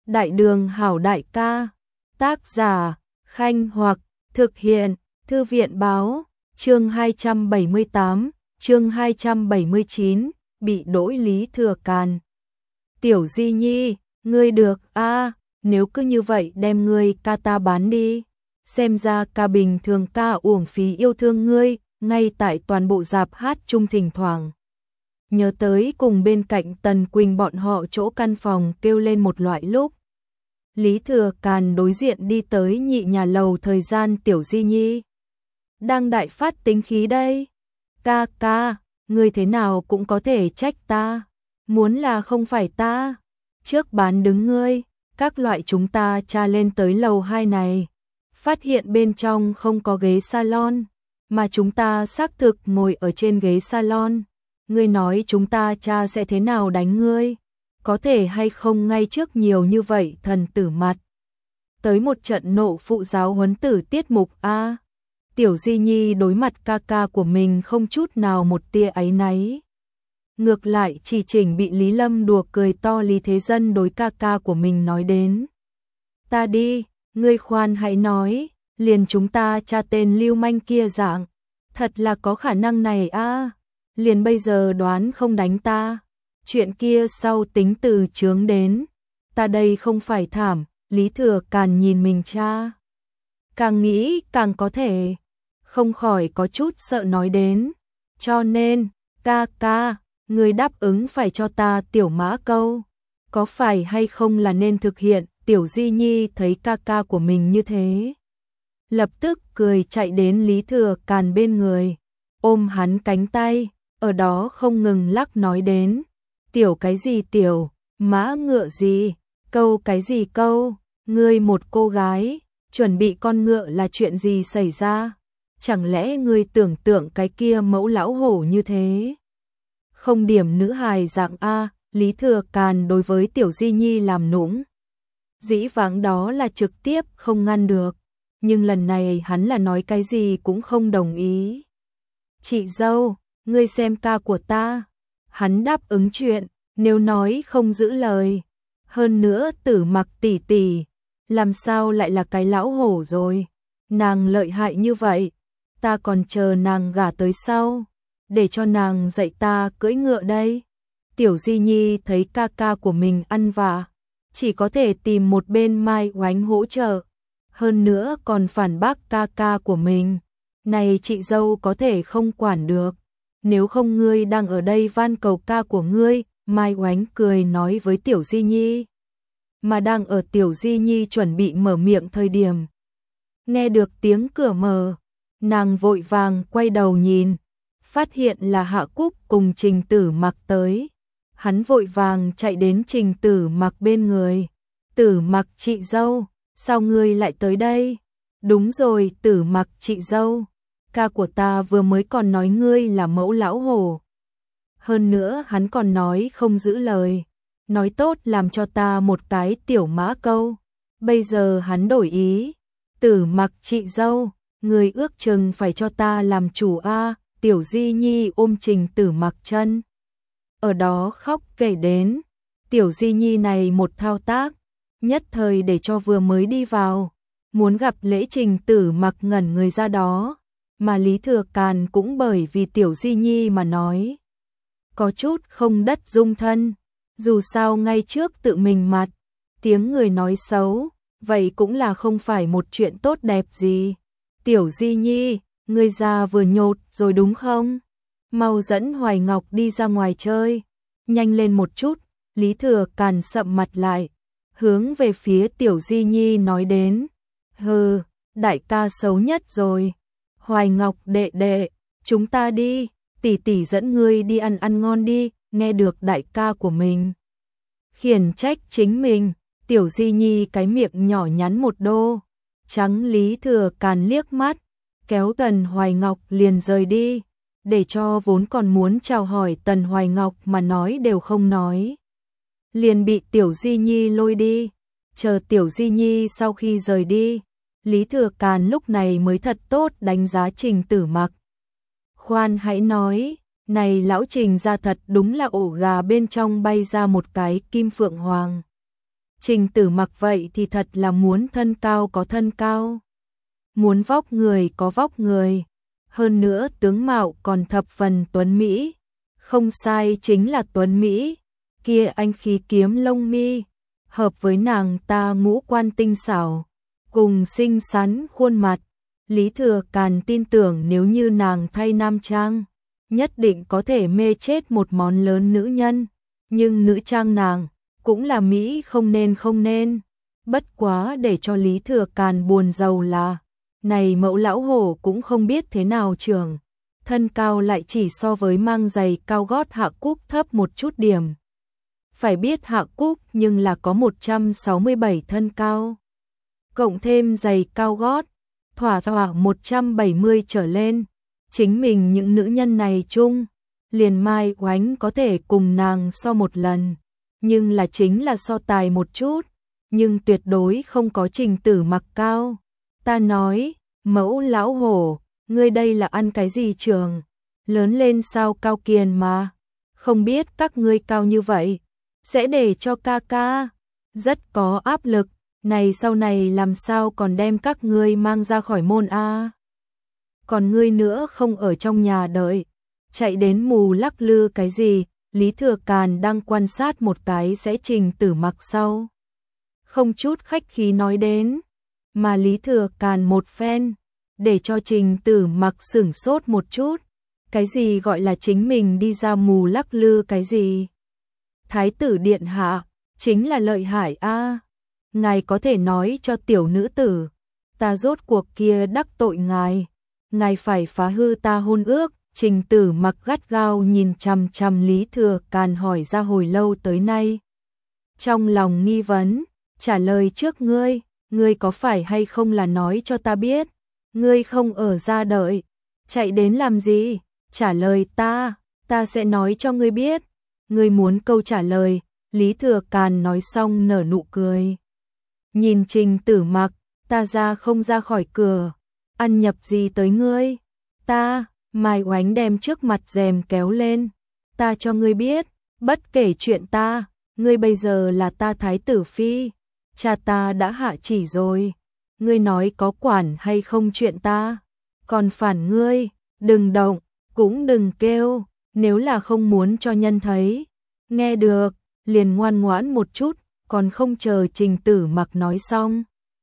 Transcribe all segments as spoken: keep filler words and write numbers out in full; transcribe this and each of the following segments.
Đại đường hảo đại ca. Tác giả Khanh Hoặc. Thực hiện Thư viện báo. Chương hai trăm bảy mươi tám, chương hai trăm bảy mươi chín, bị đổi Lý Thừa Càn. Tiểu Di Nhi, ngươi được a, à, nếu cứ như vậy đem ngươi ca ta bán đi. Xem ra ca bình thường ca uổng phí yêu thương ngươi, ngay tại toàn bộ dạp hát chung thỉnh thoảng. Nhớ tới cùng bên cạnh Tần Quỳnh bọn họ chỗ căn phòng kêu lên một loại lúc. Lý Thừa Càn đối diện đi tới nhị nhà lầu thời gian Tiểu Di Nhi đang đại phát tính khí đây. Ca ca, ngươi thế nào cũng có thể trách ta. Muốn là không phải ta trước bán đứng ngươi, các loại chúng ta tra lên tới lầu hai này. Phát hiện bên trong không có ghế salon, mà chúng ta xác thực ngồi ở trên ghế salon. Ngươi nói chúng ta cha sẽ thế nào đánh ngươi? Có thể hay không ngay trước nhiều như vậy thần tử mặt. Tới một trận nộ phụ giáo huấn tử tiết mục a. Tiểu Di Nhi đối mặt ca ca của mình không chút nào một tia áy náy. Ngược lại chỉ chỉnh bị Lý Lâm đùa cười to Lý Thế Dân đối ca ca của mình nói đến. Ta đi, ngươi khoan hãy nói, liền chúng ta cha tên lưu manh kia dạng. Thật là có khả năng này a. Liền bây giờ đoán không đánh ta. Chuyện kia sau tính từ chướng đến. Ta đây không phải thảm. Lý Thừa Càn nhìn mình cha. Càng nghĩ càng có thể. Không khỏi có chút sợ nói đến. Cho nên, ca ca, người đáp ứng phải cho ta tiểu mã câu. Có phải hay không là nên thực hiện. Tiểu Di Nhi thấy ca ca của mình như thế. Lập tức cười chạy đến Lý Thừa Càn bên người. Ôm hắn cánh tay. Ở đó không ngừng lắc nói đến. Tiểu cái gì tiểu, mã ngựa gì, câu cái gì câu, ngươi một cô gái, chuẩn bị con ngựa là chuyện gì xảy ra? Chẳng lẽ ngươi tưởng tượng cái kia mẫu lão hổ như thế? Không điểm nữ hài dạng A, Lý Thừa Càn đối với Tiểu Di Nhi làm nũng. Dĩ vãng đó là trực tiếp không ngăn được, nhưng lần này hắn là nói cái gì cũng không đồng ý. Chị dâu, ngươi xem ca của ta. Hắn đáp ứng chuyện, nếu nói không giữ lời. Hơn nữa Tử Mặc tỷ tỷ, làm sao lại là cái lão hổ rồi? Nàng lợi hại như vậy, ta còn chờ nàng gả tới sau, để cho nàng dạy ta cưỡi ngựa đây. Tiểu Di Nhi thấy ca ca của mình ăn vạ, chỉ có thể tìm một bên Mai Oánh hỗ trợ. Hơn nữa còn phản bác ca ca của mình. Này chị dâu có thể không quản được. Nếu không ngươi đang ở đây van cầu ca của ngươi, Mai Oánh cười nói với Tiểu Di Nhi. Mà đang ở Tiểu Di Nhi chuẩn bị mở miệng thời điểm. Nghe được tiếng cửa mở, nàng vội vàng quay đầu nhìn, phát hiện là Hạ Cúc cùng Trình Tử Mặc tới. Hắn vội vàng chạy đến Trình Tử Mặc bên người. Tử Mặc chị dâu, sao ngươi lại tới đây? Đúng rồi Tử Mặc chị dâu. Ca của ta vừa mới còn nói ngươi là mẫu lão hổ. Hơn nữa hắn còn nói không giữ lời. Nói tốt làm cho ta một cái tiểu mã câu. Bây giờ hắn đổi ý. Tử Mặc chị dâu, người ước chừng phải cho ta làm chủ a. Tiểu Di Nhi ôm Trình Tử Mặc chân. Ở đó khóc kể đến. Tiểu Di Nhi này một thao tác. Nhất thời để cho vừa mới đi vào. Muốn gặp lễ Trình Tử Mặc ngẩn người ra đó. Mà Lý Thừa Càn cũng bởi vì Tiểu Di Nhi mà nói. Có chút không đất dung thân. Dù sao ngay trước tự mình mặt. Tiếng người nói xấu. Vậy cũng là không phải một chuyện tốt đẹp gì. Tiểu Di Nhi, ngươi già vừa nhột rồi đúng không? Mau dẫn Hoài Ngọc đi ra ngoài chơi. Nhanh lên một chút. Lý Thừa Càn sậm mặt lại. Hướng về phía Tiểu Di Nhi nói đến. Hừ, đại ca xấu nhất rồi. Hoài Ngọc đệ đệ, chúng ta đi, tỷ tỷ dẫn ngươi đi ăn ăn ngon đi, nghe được đại ca của mình. Khiển trách chính mình, Tiểu Di Nhi cái miệng nhỏ nhắn một đô, trắng Lý Thừa Càn liếc mắt, kéo Tần Hoài Ngọc liền rời đi, để cho vốn còn muốn chào hỏi Tần Hoài Ngọc mà nói đều không nói. Liền bị Tiểu Di Nhi lôi đi, chờ Tiểu Di Nhi sau khi rời đi. Lý Thừa Càn lúc này mới thật tốt đánh giá Trình Tử Mặc. Khoan hãy nói, này lão Trình ra thật đúng là ổ gà bên trong bay ra một cái kim phượng hoàng. Trình Tử Mặc vậy thì thật là muốn thân cao có thân cao, muốn vóc người có vóc người, hơn nữa tướng mạo còn thập phần tuấn mỹ, không sai chính là tuấn mỹ, kia anh khí kiếm lông mi, hợp với nàng ta ngũ quan tinh xảo, cùng xinh xắn khuôn mặt. Lý Thừa Càn tin tưởng nếu như nàng thay nam trang, nhất định có thể mê chết một món lớn nữ nhân, nhưng nữ trang nàng cũng là mỹ không nên không nên. Bất quá để cho Lý Thừa Càn buồn rầu là, này mẫu lão hổ cũng không biết thế nào trưởng, thân cao lại chỉ so với mang giày cao gót Hạ Cúc thấp một chút điểm. Phải biết Hạ Cúc nhưng là có một trăm sáu mươi bảy thân cao, cộng thêm giày cao gót, thỏa thỏa một trăm bảy mươi trở lên, chính mình những nữ nhân này chung, liền Mai Oánh có thể cùng nàng so một lần, nhưng là chính là so tài một chút, nhưng tuyệt đối không có Trình Tử Mặc cao. Ta nói, mẫu lão hổ, ngươi đây là ăn cái gì trường, lớn lên sao cao kiền mà, không biết các ngươi cao như vậy, sẽ để cho ca ca, rất có áp lực, này sau này làm sao còn đem các ngươi mang ra khỏi môn a? Còn ngươi nữa không ở trong nhà đợi, chạy đến mù lắc lư cái gì? Lý Thừa Càn đang quan sát một cái sẽ Trình Tử Mặc sau, không chút khách khí nói đến, mà Lý Thừa Càn một phen, để cho Trình Tử Mặc sửng sốt một chút, cái gì gọi là chính mình đi ra mù lắc lư cái gì? Thái tử điện hạ, chính là lợi hại a. Ngài có thể nói cho tiểu nữ tử, ta rốt cuộc kia đắc tội ngài, ngài phải phá hư ta hôn ước. Trình Tử Mặc gắt gao nhìn chằm chằm Lý Thừa Càn hỏi ra hồi lâu tới nay. Trong lòng nghi vấn, trả lời trước ngươi, ngươi có phải hay không là nói cho ta biết, ngươi không ở ra đợi, chạy đến làm gì, trả lời ta, ta sẽ nói cho ngươi biết, ngươi muốn câu trả lời. Lý Thừa Càn nói xong nở nụ cười. Nhìn Trình Tử Mặc, ta ra không ra khỏi cửa, ăn nhập gì tới ngươi, ta... Mai Oánh đem trước mặt rèm kéo lên, ta cho ngươi biết, bất kể chuyện ta, ngươi bây giờ là ta thái tử phi, cha ta đã hạ chỉ rồi, ngươi nói có quản hay không chuyện ta, còn phản ngươi, đừng động, cũng đừng kêu, nếu là không muốn cho nhân thấy, nghe được, liền ngoan ngoãn một chút, còn không chờ Trình Tử Mặc nói xong.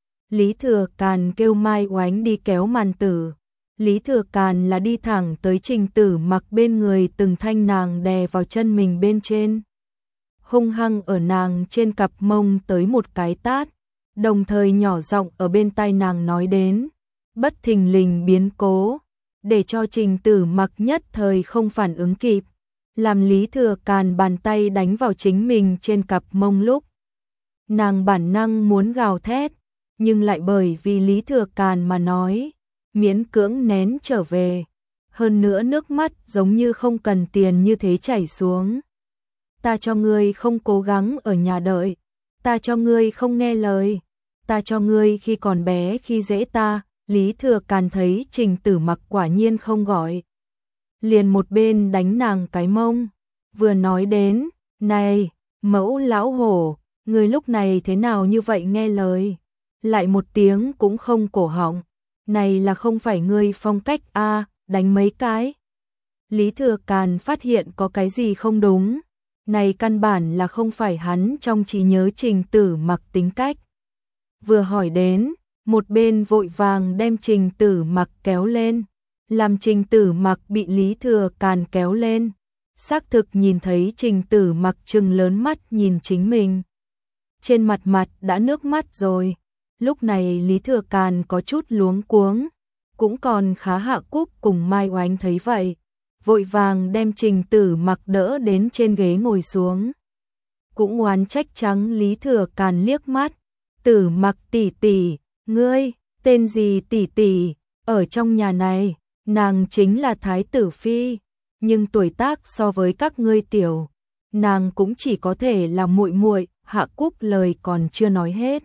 Lý Thừa Càn kêu Mai Oánh đi kéo màn tử. Lý Thừa Càn là đi thẳng tới Trình Tử Mặc bên người, từng thanh nàng đè vào chân mình bên trên, hung hăng ở nàng trên cặp mông tới một cái tát, đồng thời nhỏ giọng ở bên tai nàng nói đến, bất thình lình biến cố, để cho Trình Tử Mặc nhất thời không phản ứng kịp, làm Lý Thừa Càn bàn tay đánh vào chính mình trên cặp mông lúc, nàng bản năng muốn gào thét, nhưng lại bởi vì Lý Thừa Càn mà nói, miễn cưỡng nén trở về, hơn nữa nước mắt giống như không cần tiền như thế chảy xuống. Ta cho ngươi không cố gắng ở nhà đợi, ta cho ngươi không nghe lời, ta cho ngươi khi còn bé khi dễ ta. Lý Thừa Càn thấy Trình Tử Mặc quả nhiên không gọi, liền một bên đánh nàng cái mông, vừa nói đến, này, mẫu lão hổ, ngươi lúc này thế nào như vậy nghe lời, lại một tiếng cũng không cổ họng. Này là không phải ngươi phong cách a, à, đánh mấy cái. Lý Thừa Càn phát hiện có cái gì không đúng, này căn bản là không phải hắn trong trí nhớ Trình Tử Mặc tính cách. Vừa hỏi đến, một bên vội vàng đem Trình Tử Mặc kéo lên, làm Trình Tử Mặc bị Lý Thừa Càn kéo lên. Xác thực nhìn thấy Trình Tử Mặc trừng lớn mắt nhìn chính mình. Trên mặt mặt đã nước mắt rồi. Lúc này Lý Thừa Càn có chút luống cuống, cũng còn khá. Hạ Cúc cùng Mai Oánh thấy vậy, vội vàng đem Trình Tử Mặc đỡ đến trên ghế ngồi xuống. Cũng oán trách trắng Lý Thừa Càn liếc mắt, Tử Mặc tỷ tỷ, ngươi, tên gì tỷ tỷ, ở trong nhà này, nàng chính là Thái tử Phi, nhưng tuổi tác so với các ngươi tiểu, nàng cũng chỉ có thể là muội muội. Hạ Cúc lời còn chưa nói hết,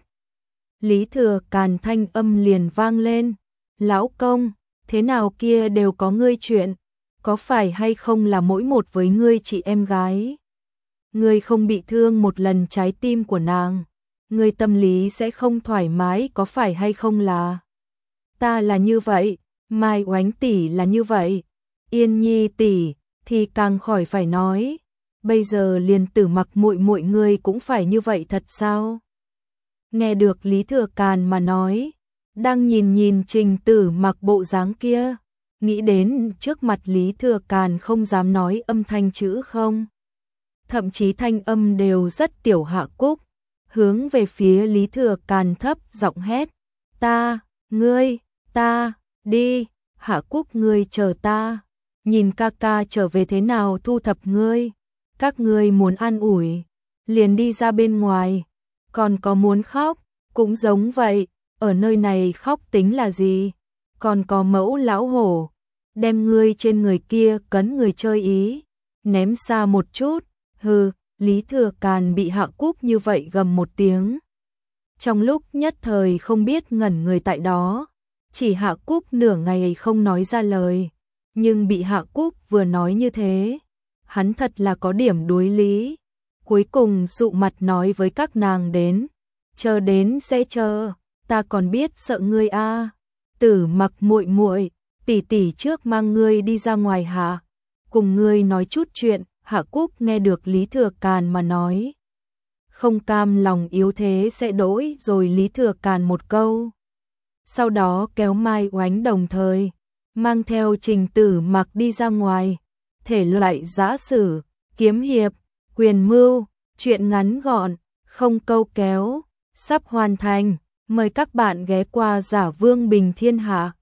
Lý Thừa Càn thanh âm liền vang lên, lão công, thế nào kia đều có ngươi chuyện, có phải hay không là mỗi một với ngươi chị em gái, ngươi không bị thương một lần trái tim của nàng, ngươi tâm lý sẽ không thoải mái có phải hay không là? Ta là như vậy, Mai Oánh tỷ là như vậy, Yên Nhi tỷ thì càng khỏi phải nói, bây giờ liền Tử Mặc muội muội ngươi cũng phải như vậy thật sao? Nghe được Lý Thừa Càn mà nói, đang nhìn nhìn Trình Tử Mặc bộ dáng kia, nghĩ đến trước mặt Lý Thừa Càn không dám nói âm thanh chữ không. Thậm chí thanh âm đều rất tiểu. Hạ Cúc hướng về phía Lý Thừa Càn thấp giọng hét, ta, ngươi, ta, đi, Hạ Cúc ngươi chờ ta, nhìn ca ca trở về thế nào thu thập ngươi, các ngươi muốn an ủi, liền đi ra bên ngoài, còn có muốn khóc, cũng giống vậy, ở nơi này khóc tính là gì, còn có mẫu lão hổ, đem ngươi trên người kia cấn người chơi ý, ném xa một chút, hừ, Lý Thừa Càn bị Hạ Cúc như vậy gầm một tiếng. Trong lúc nhất thời không biết ngẩn người tại đó, chỉ Hạ Cúc nửa ngày không nói ra lời, nhưng bị Hạ Cúc vừa nói như thế, hắn thật là có điểm đối lý. Cuối cùng sụ mặt nói với các nàng đến, chờ đến sẽ chờ, ta còn biết sợ ngươi a. Tử Mặc muội muội, tỷ tỷ trước mang ngươi đi ra ngoài hả? Cùng ngươi nói chút chuyện. Hạ Cúc nghe được Lý Thừa Càn mà nói, không cam lòng yếu thế sẽ đổi rồi Lý Thừa Càn một câu. Sau đó kéo Mai Oánh đồng thời, mang theo Trình Tử Mặc đi ra ngoài, thể loại giã sử, kiếm hiệp, quyền mưu, chuyện ngắn gọn, không câu kéo, sắp hoàn thành, mời các bạn ghé qua Giả Vương Bình Thiên Hạ.